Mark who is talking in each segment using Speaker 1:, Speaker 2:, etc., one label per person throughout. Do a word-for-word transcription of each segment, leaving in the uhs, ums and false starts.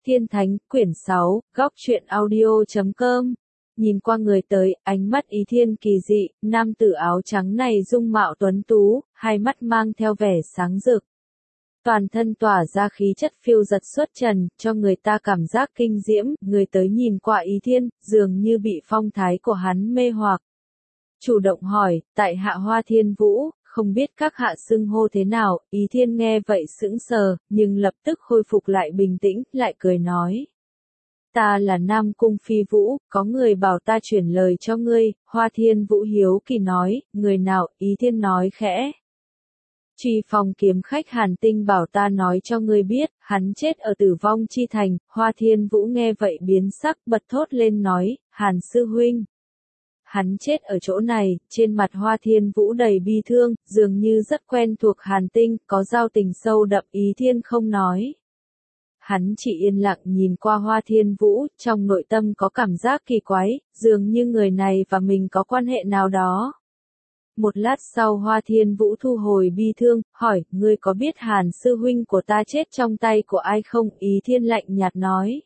Speaker 1: Thiên Thánh, quyển sáu, góc truyện audio chấm com. Nhìn qua người tới, ánh mắt Ý Thiên kỳ dị, nam tử áo trắng này dung mạo tuấn tú, hai mắt mang theo vẻ sáng rực. Toàn thân tỏa ra khí chất phiêu giật xuất trần, cho người ta cảm giác kinh diễm, người tới nhìn qua Ý Thiên, dường như bị phong thái của hắn mê hoặc. Chủ động hỏi, tại hạ Hoa Thiên Vũ, không biết các hạ xưng hô thế nào, Ý Thiên nghe vậy sững sờ, nhưng lập tức khôi phục lại bình tĩnh, lại cười nói. Ta là Nam Cung Phi Vũ, có người bảo ta chuyển lời cho ngươi, Hoa Thiên Vũ hiếu kỳ nói, người nào, Ý Thiên nói khẽ. Truy Phong kiếm khách Hàn Tinh bảo ta nói cho ngươi biết, hắn chết ở Tử Vong Chi Thành, Hoa Thiên Vũ nghe vậy biến sắc bật thốt lên nói, Hàn sư huynh. Hắn chết ở chỗ này, trên mặt Hoa Thiên Vũ đầy bi thương, dường như rất quen thuộc Hàn Tinh, có giao tình sâu đậm. Ý Thiên không nói. Hắn chỉ yên lặng nhìn qua Hoa Thiên Vũ, trong nội tâm có cảm giác kỳ quái, dường như người này và mình có quan hệ nào đó. Một lát sau Hoa Thiên Vũ thu hồi bi thương, hỏi, ngươi có biết Hàn sư huynh của ta chết trong tay của ai không? Ý Thiên lạnh nhạt nói.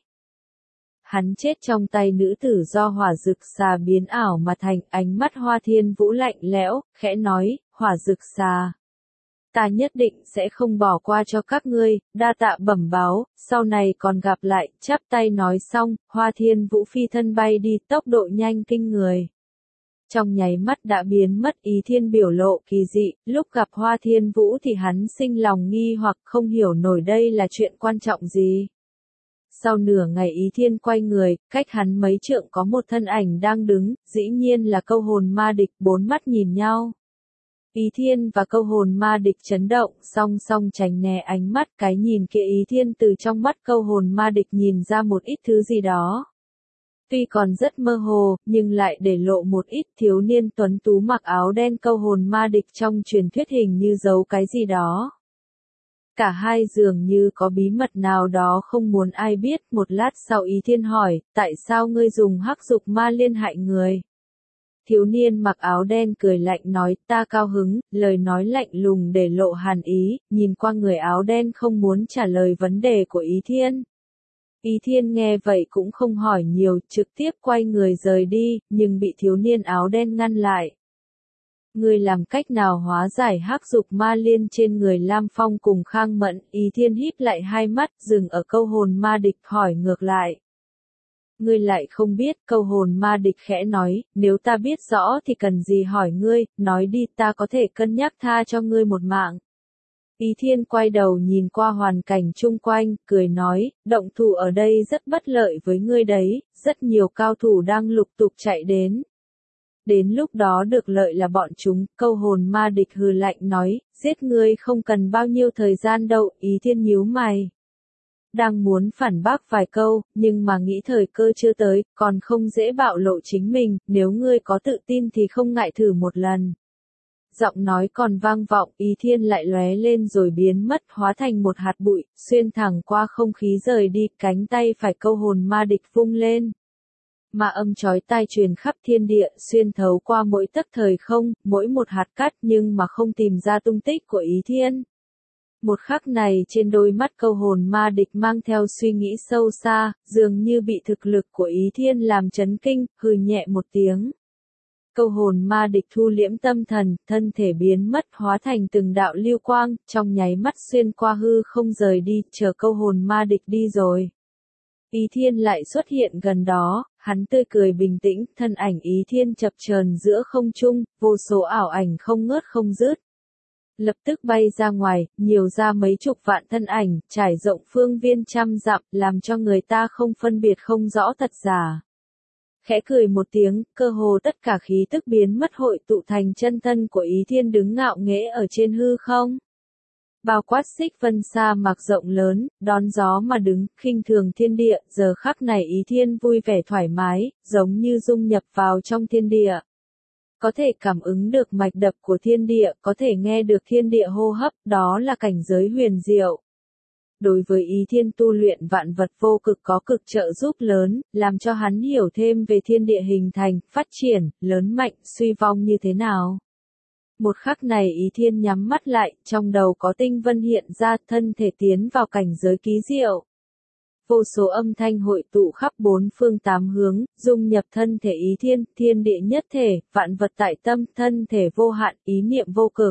Speaker 1: Hắn chết trong tay nữ tử do hỏa dực xà biến ảo mà thành. Ánh mắt Hoa Thiên Vũ lạnh lẽo, khẽ nói, hỏa dực xà. Ta nhất định sẽ không bỏ qua cho các ngươi, đa tạ bẩm báo, sau này còn gặp lại, chắp tay nói xong, Hoa Thiên Vũ phi thân bay đi tốc độ nhanh kinh người. Trong nháy mắt đã biến mất. Ý Thiên biểu lộ kỳ dị, lúc gặp Hoa Thiên Vũ thì hắn sinh lòng nghi hoặc không hiểu nổi đây là chuyện quan trọng gì. Sau nửa ngày Ý Thiên quay người, cách hắn mấy trượng có một thân ảnh đang đứng, dĩ nhiên là Câu Hồn Ma Địch, bốn mắt nhìn nhau. Ý Thiên và Câu Hồn Ma Địch chấn động, song song tránh né ánh mắt, cái nhìn kia Ý Thiên từ trong mắt Câu Hồn Ma Địch nhìn ra một ít thứ gì đó. Tuy còn rất mơ hồ, nhưng lại để lộ một ít. Thiếu niên tuấn tú mặc áo đen Câu Hồn Ma Địch trong truyền thuyết hình như giấu cái gì đó. Cả hai dường như có bí mật nào đó không muốn ai biết. Một lát sau Ý Thiên hỏi, tại sao ngươi dùng hắc dục ma liên hại người? Thiếu niên mặc áo đen cười lạnh nói, ta cao hứng, lời nói lạnh lùng để lộ hàn ý, nhìn qua người áo đen không muốn trả lời vấn đề của Ý Thiên. Ý Thiên nghe vậy cũng không hỏi nhiều, trực tiếp quay người rời đi, nhưng bị thiếu niên áo đen ngăn lại. Ngươi làm cách nào hóa giải hắc dục ma liên trên người Lam Phong cùng Khang Mẫn? Ý Thiên híp lại hai mắt, dừng ở Câu Hồn Ma Địch, hỏi ngược lại. Ngươi lại không biết? Câu Hồn Ma Địch khẽ nói, nếu ta biết rõ thì cần gì hỏi ngươi, nói đi, ta có thể cân nhắc tha cho ngươi một mạng. Ý Thiên quay đầu nhìn qua hoàn cảnh chung quanh, cười nói, động thủ ở đây rất bất lợi với ngươi đấy, rất nhiều cao thủ đang lục tục chạy đến. Đến lúc đó được lợi là bọn chúng. Câu Hồn Ma Địch hừ lạnh nói, giết ngươi không cần bao nhiêu thời gian đâu. Ý Thiên nhíu mày. Đang muốn phản bác vài câu, nhưng mà nghĩ thời cơ chưa tới, còn không dễ bạo lộ chính mình, nếu ngươi có tự tin thì không ngại thử một lần. Giọng nói còn vang vọng, Ý Thiên lại lóe lên rồi biến mất, hóa thành một hạt bụi, xuyên thẳng qua không khí rời đi. Cánh tay phải Câu Hồn Ma Địch vung lên. Mà âm chói tai truyền khắp thiên địa, xuyên thấu qua mỗi tấc thời không, mỗi một hạt cát, nhưng mà không tìm ra tung tích của Ý Thiên. Một khắc này trên đôi mắt Câu Hồn Ma Địch mang theo suy nghĩ sâu xa, dường như bị thực lực của Ý Thiên làm chấn kinh, hừ nhẹ một tiếng. Câu Hồn Ma Địch thu liễm tâm thần, thân thể biến mất hóa thành từng đạo lưu quang, trong nháy mắt xuyên qua hư không rời đi, chờ Câu Hồn Ma Địch đi rồi. Ý Thiên lại xuất hiện gần đó, hắn tươi cười bình tĩnh, thân ảnh Ý Thiên chập chờn giữa không trung, vô số ảo ảnh không ngớt không dứt. Lập tức bay ra ngoài, nhiều ra mấy chục vạn thân ảnh, trải rộng phương viên trăm dặm, làm cho người ta không phân biệt không rõ thật giả. Khẽ cười một tiếng, cơ hồ tất cả khí tức biến mất hội tụ thành chân thân của Ý Thiên đứng ngạo nghễ ở trên hư không. Bao quát xích vân sa mạc rộng lớn, đón gió mà đứng, khinh thường thiên địa, giờ khắc này Ý Thiên vui vẻ thoải mái, giống như dung nhập vào trong thiên địa. Có thể cảm ứng được mạch đập của thiên địa, có thể nghe được thiên địa hô hấp, đó là cảnh giới huyền diệu. Đối với Ý Thiên tu luyện vạn vật vô cực có cực trợ giúp lớn, làm cho hắn hiểu thêm về thiên địa hình thành, phát triển, lớn mạnh, suy vong như thế nào. Một khắc này Ý Thiên nhắm mắt lại, trong đầu có tinh vân hiện ra, thân thể tiến vào cảnh giới ký diệu. vô số âm thanh hội tụ khắp bốn phương tám hướng, dung nhập thân thể Ý Thiên, thiên địa nhất thể, vạn vật tại tâm, thân thể vô hạn, ý niệm vô cực.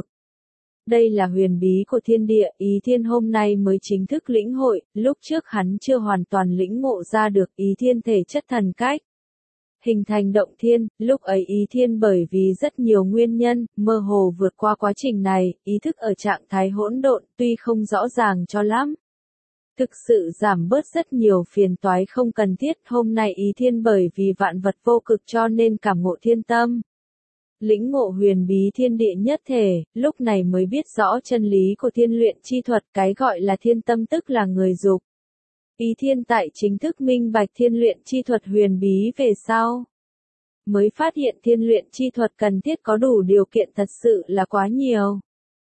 Speaker 1: Đây là huyền bí của thiên địa, Ý Thiên hôm nay mới chính thức lĩnh hội, lúc trước hắn chưa hoàn toàn lĩnh ngộ ra được Ý Thiên thể chất thần cách. Hình thành động thiên, lúc ấy Ý Thiên bởi vì rất nhiều nguyên nhân, mơ hồ vượt qua quá trình này, ý thức ở trạng thái hỗn độn, tuy không rõ ràng cho lắm. Thực sự giảm bớt rất nhiều phiền toái không cần thiết, hôm nay Ý Thiên bởi vì vạn vật vô cực cho nên cảm ngộ thiên tâm. Lĩnh ngộ huyền bí thiên địa nhất thể, lúc này mới biết rõ chân lý của thiên luyện chi thuật, cái gọi là thiên tâm tức là người dục. Ý Thiên tại chính thức minh bạch thiên luyện chi thuật huyền bí về sau. Mới phát hiện thiên luyện chi thuật cần thiết có đủ điều kiện thật sự là quá nhiều.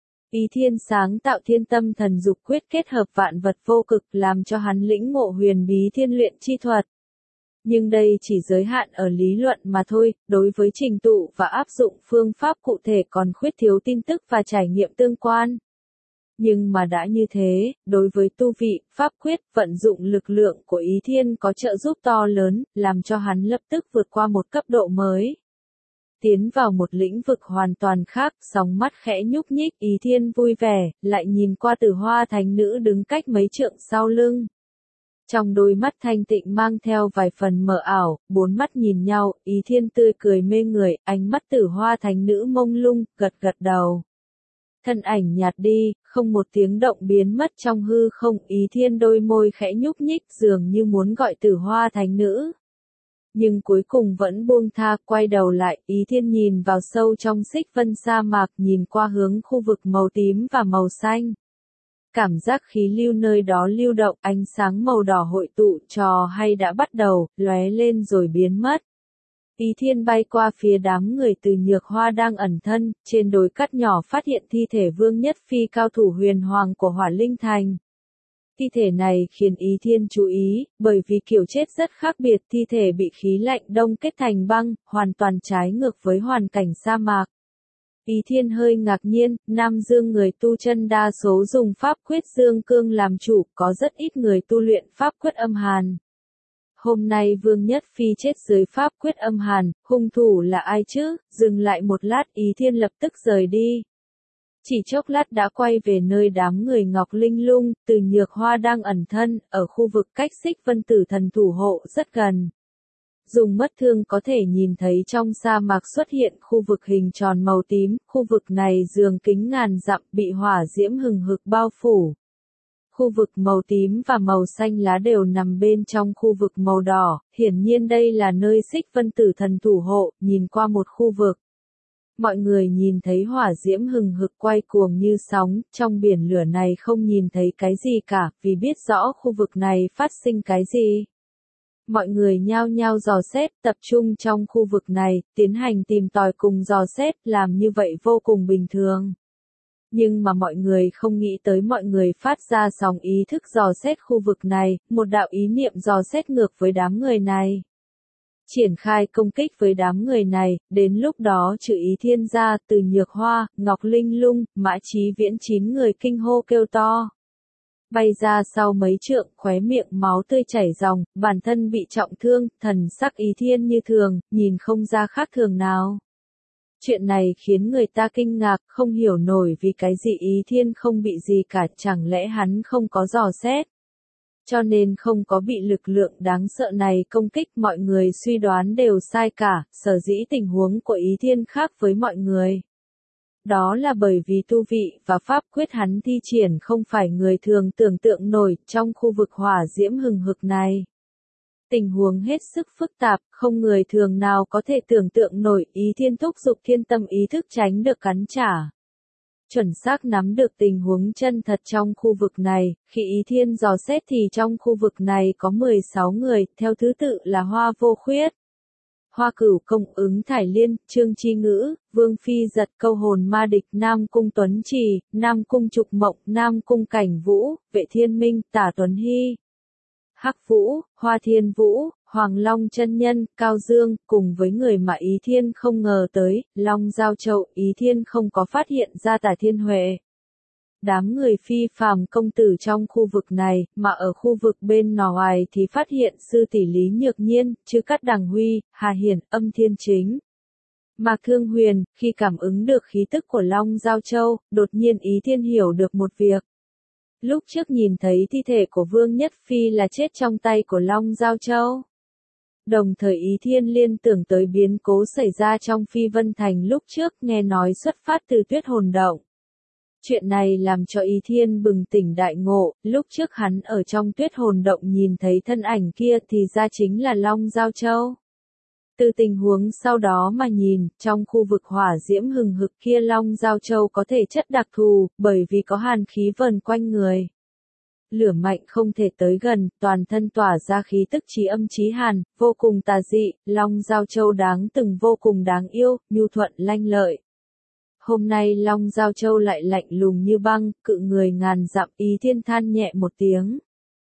Speaker 1: Ý Thiên sáng tạo thiên tâm thần dục quyết kết hợp vạn vật vô cực làm cho hắn lĩnh ngộ huyền bí thiên luyện chi thuật. Nhưng đây chỉ giới hạn ở lý luận mà thôi, đối với trình tụ và áp dụng phương pháp cụ thể còn khuyết thiếu tin tức và trải nghiệm tương quan. Nhưng mà đã như thế, đối với tu vị, pháp quyết, vận dụng lực lượng của Ý Thiên có trợ giúp to lớn, làm cho hắn lập tức vượt qua một cấp độ mới. Tiến vào một lĩnh vực hoàn toàn khác, sóng mắt khẽ nhúc nhích, Ý Thiên vui vẻ, lại nhìn qua Tử Hoa Thánh Nữ đứng cách mấy trượng sau lưng. Trong đôi mắt thanh tịnh mang theo vài phần mờ ảo, bốn mắt nhìn nhau, Ý Thiên tươi cười mê người, ánh mắt Tử Hoa Thánh Nữ mông lung, gật gật đầu. Thân ảnh nhạt đi, không một tiếng động biến mất trong hư không, Ý Thiên đôi môi khẽ nhúc nhích dường như muốn gọi Tử Hoa Thánh Nữ. Nhưng cuối cùng vẫn buông tha, quay đầu lại, Ý Thiên nhìn vào sâu trong xích vân sa mạc, nhìn qua hướng khu vực màu tím và màu xanh. Cảm giác khí lưu nơi đó lưu động, ánh sáng màu đỏ hội tụ, trò hay đã bắt đầu, lóe lên rồi biến mất. Ý Thiên bay qua phía đám người từ Nhược Hoa đang ẩn thân, trên đồi cát nhỏ phát hiện thi thể Vương Nhất Phi cao thủ huyền hoàng của Hỏa Linh Thành. Thi thể này khiến Ý Thiên chú ý, bởi vì kiểu chết rất khác biệt, thi thể bị khí lạnh đông kết thành băng, hoàn toàn trái ngược với hoàn cảnh sa mạc. Ý Thiên hơi ngạc nhiên, Nam Dương người tu chân đa số dùng pháp quyết dương cương làm chủ, có rất ít người tu luyện pháp quyết âm hàn. Hôm nay Vương Nhất Phi chết dưới pháp quyết âm hàn, hung thủ là ai chứ? Dừng lại một lát, Ý Thiên lập tức rời đi. Chỉ chốc lát đã quay về nơi đám người Ngọc Linh Lung, từ Nhược Hoa đang ẩn thân, ở khu vực cách xích vân tử thần thủ hộ rất gần. Dùng mất thương có thể nhìn thấy trong sa mạc xuất hiện khu vực hình tròn màu tím, khu vực này dường kính ngàn dặm bị hỏa diễm hừng hực bao phủ. Khu vực màu tím và màu xanh lá đều nằm bên trong khu vực màu đỏ, hiển nhiên đây là nơi xích vân tử thần thủ hộ, nhìn qua một khu vực. Mọi người nhìn thấy hỏa diễm hừng hực quay cuồng như sóng, trong biển lửa này không nhìn thấy cái gì cả, vì biết rõ khu vực này phát sinh cái gì. Mọi người nhao nhao dò xét, tập trung trong khu vực này, tiến hành tìm tòi cùng dò xét, làm như vậy vô cùng bình thường. Nhưng mà mọi người không nghĩ tới mọi người phát ra sóng ý thức dò xét khu vực này, một đạo ý niệm dò xét ngược với đám người này. Triển khai công kích với đám người này, đến lúc đó trừ Ý Thiên ra, từ Nhược Hoa, Ngọc Linh Lung, Mã Chí Viễn chín người kinh hô kêu to. Bay ra sau mấy trượng, khóe miệng máu tươi chảy ròng, bản thân bị trọng thương, thần sắc Ý Thiên như thường, nhìn không ra khác thường nào. Chuyện này khiến người ta kinh ngạc, không hiểu nổi vì cái gì Ý Thiên không bị gì cả, chẳng lẽ hắn không có dò xét. Cho nên không có bị lực lượng đáng sợ này công kích, mọi người suy đoán đều sai cả, sở dĩ tình huống của Ý Thiên khác với mọi người. Đó là bởi vì tu vị và pháp quyết hắn thi triển không phải người thường tưởng tượng nổi trong khu vực hỏa diễm hừng hực này. Tình huống hết sức phức tạp, không người thường nào có thể tưởng tượng nổi, Ý Thiên thúc giục thiên tâm ý thức tránh được cắn trả. Chuẩn xác nắm được tình huống chân thật trong khu vực này, khi Ý Thiên dò xét thì trong khu vực này có mười sáu người, theo thứ tự là Hoa Vô Khuyết, Hoa Cửu Công, Ứng Thải Liên, Trương Chi Ngữ, Vương Phi Giật, Câu Hồn Ma Địch, Nam Cung Tuấn Trì, Nam Cung Trục Mộng, Nam Cung Cảnh Vũ, Vệ Thiên Minh, Tả Tuấn Hy, Hắc Vũ, Hoa Thiên Vũ, Hoàng Long Chân Nhân, Cao Dương, cùng với người mà Ý Thiên không ngờ tới, Long Giao Châu, Ý Thiên không có phát hiện ra Tả Thiên Huệ. Đám người phi phàm công tử trong khu vực này, mà ở khu vực bên ngoài thì phát hiện sư tỷ Lý Nhược Nhiên, Trư Cát Đằng Huy, Hà Hiển, Âm Thiên Chính. Mạc Thương Huyền, khi cảm ứng được khí tức của Long Giao Châu, đột nhiên Ý Thiên hiểu được một việc. Lúc trước nhìn thấy thi thể của Vương Nhất Phi là chết trong tay của Long Giao Châu. Đồng thời Ý Thiên liên tưởng tới biến cố xảy ra trong Phi Vân Thành lúc trước nghe nói xuất phát từ Tuyết Hồn Động. Chuyện này làm cho Ý Thiên bừng tỉnh đại ngộ, lúc trước hắn ở trong Tuyết Hồn Động nhìn thấy thân ảnh kia thì ra chính là Long Giao Châu. Từ tình huống sau đó mà nhìn, trong khu vực hỏa diễm hừng hực kia Long Giao Châu có thể chất đặc thù, bởi vì có hàn khí vần quanh người. Lửa mạnh không thể tới gần, toàn thân tỏa ra khí tức chí âm chí hàn, vô cùng tà dị, Long Giao Châu đáng từng vô cùng đáng yêu, nhu thuận lanh lợi. Hôm nay Long Giao Châu lại lạnh lùng như băng, cự người ngàn dặm. Ý Thiên than nhẹ một tiếng.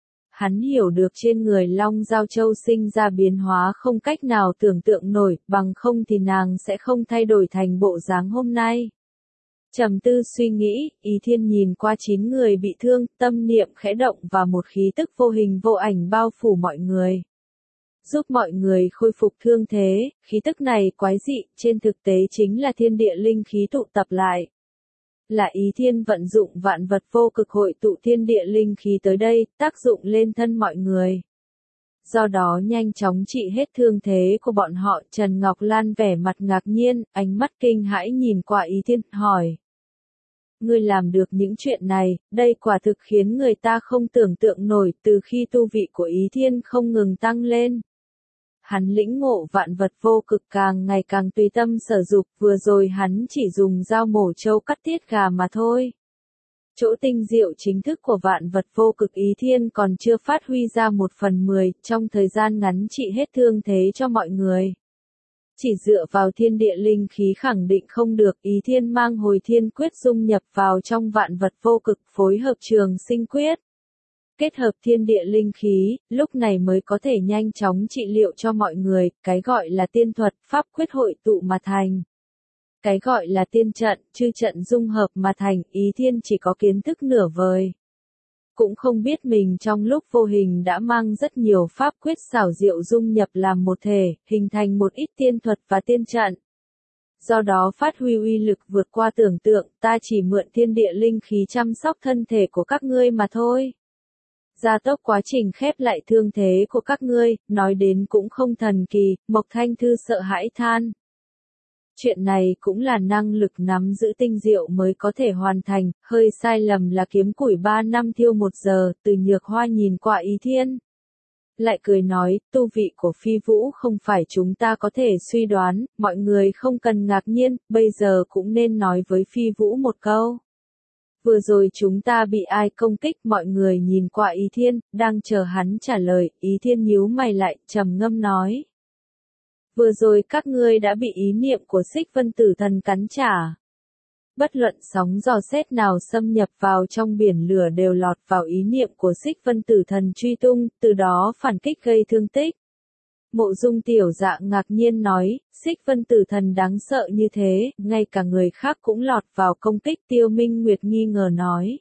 Speaker 1: Hắn hiểu được trên người Long Giao Châu sinh ra biến hóa không cách nào tưởng tượng nổi, bằng không thì nàng sẽ không thay đổi thành bộ dáng hôm nay. Trầm tư suy nghĩ, Ý Thiên nhìn qua chín người bị thương, tâm niệm khẽ động và một khí tức vô hình vô ảnh bao phủ mọi người. Giúp mọi người khôi phục thương thế, khí tức này quái dị, trên thực tế chính là thiên địa linh khí tụ tập lại. Là Ý Thiên vận dụng vạn vật vô cực hội tụ thiên địa linh khí tới đây, tác dụng lên thân mọi người. Do đó nhanh chóng trị hết thương thế của bọn họ. Trần Ngọc Lan vẻ mặt ngạc nhiên, ánh mắt kinh hãi nhìn qua Ý Thiên, hỏi. Ngươi làm được những chuyện này, đây quả thực khiến người ta không tưởng tượng nổi. Từ khi tu vị của Ý Thiên không ngừng tăng lên. Hắn lĩnh ngộ vạn vật vô cực càng ngày càng tùy tâm sở dục, vừa rồi hắn chỉ dùng dao mổ trâu cắt tiết gà mà thôi. Chỗ tinh diệu chính thức của vạn vật vô cực Ý Thiên còn chưa phát huy ra một phần mười, trong thời gian ngắn trị hết thương thế cho mọi người. Chỉ dựa vào thiên địa linh khí khẳng định không được. Ý Thiên mang hồi thiên quyết dung nhập vào trong vạn vật vô cực, phối hợp trường sinh quyết. Kết hợp thiên địa linh khí, lúc này mới có thể nhanh chóng trị liệu cho mọi người. Cái gọi là tiên thuật, pháp quyết hội tụ mà thành. Cái gọi là tiên trận, chư trận dung hợp mà thành. Ý Thiên chỉ có kiến thức nửa vời. Cũng không biết mình trong lúc vô hình đã mang rất nhiều pháp quyết xảo diệu dung nhập làm một thể, hình thành một ít tiên thuật và tiên trận. Do đó phát huy uy lực vượt qua tưởng tượng, ta chỉ mượn thiên địa linh khí chăm sóc thân thể của các ngươi mà thôi. Gia tốc quá trình khép lại thương thế của các ngươi, nói đến cũng không thần kỳ. Mộc Thanh Thư sợ hãi than. Chuyện này cũng là năng lực nắm giữ tinh diệu mới có thể hoàn thành, hơi sai lầm là kiếm củi ba năm thiêu một giờ. Từ Nhược Hoa nhìn qua Ý Thiên. Lại cười nói, tu vị của Phi Vũ không phải chúng ta có thể suy đoán, mọi người không cần ngạc nhiên, bây giờ cũng nên nói với Phi Vũ một câu. Vừa rồi chúng ta bị ai công kích? Mọi người nhìn qua Ý Thiên, đang chờ hắn trả lời. Ý Thiên nhíu mày lại, trầm ngâm nói. Vừa rồi các ngươi đã bị ý niệm của Xích Vân Tử Thần cắn trả. Bất luận sóng dò xét nào xâm nhập vào trong biển lửa đều lọt vào ý niệm của Xích Vân Tử Thần truy tung, từ đó phản kích gây thương tích. Mộ Dung tiểu dạ ngạc nhiên nói, Xích Vân Tử Thần đáng sợ như thế, ngay cả người khác cũng lọt vào công kích. Tiêu Minh Nguyệt nghi ngờ nói.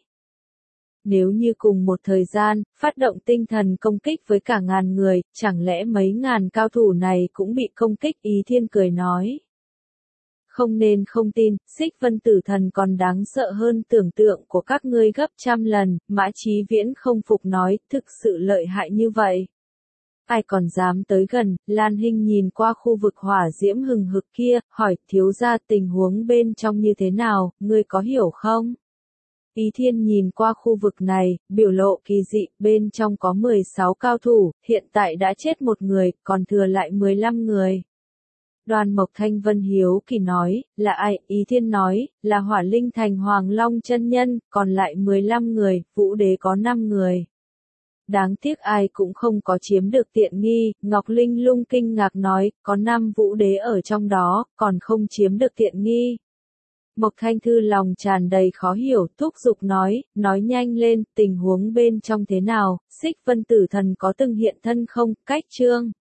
Speaker 1: Nếu như cùng một thời gian, phát động tinh thần công kích với cả ngàn người, chẳng lẽ mấy ngàn cao thủ này cũng bị công kích? Ý Thiên cười nói. Không nên không tin, Xích Vân Tử Thần còn đáng sợ hơn tưởng tượng của các ngươi gấp trăm lần. Mã Chí Viễn không phục nói, thực sự lợi hại như vậy. Ai còn dám tới gần? Lan Hinh nhìn qua khu vực hỏa diễm hừng hực kia, hỏi, thiếu gia tình huống bên trong như thế nào, ngươi có hiểu không? Ý Thiên nhìn qua khu vực này, biểu lộ kỳ dị, bên trong có mười sáu cao thủ, hiện tại đã chết một người, còn thừa lại mười lăm người. Đoàn Mộc Thanh Vân hiếu kỳ nói, là ai? Ý Thiên nói, là Hỏa Linh Thành Hoàng Long chân nhân, còn lại mười lăm người, Vũ Đế có năm người. Đáng tiếc ai cũng không có chiếm được tiện nghi. Ngọc Linh Lung kinh ngạc nói, có năm Vũ Đế ở trong đó, còn không chiếm được tiện nghi. Mộc Thanh Thư lòng tràn đầy khó hiểu, thúc giục nói, nói nhanh lên, tình huống bên trong thế nào? Xích Vân Tử Thần có từng hiện thân không? Cách chương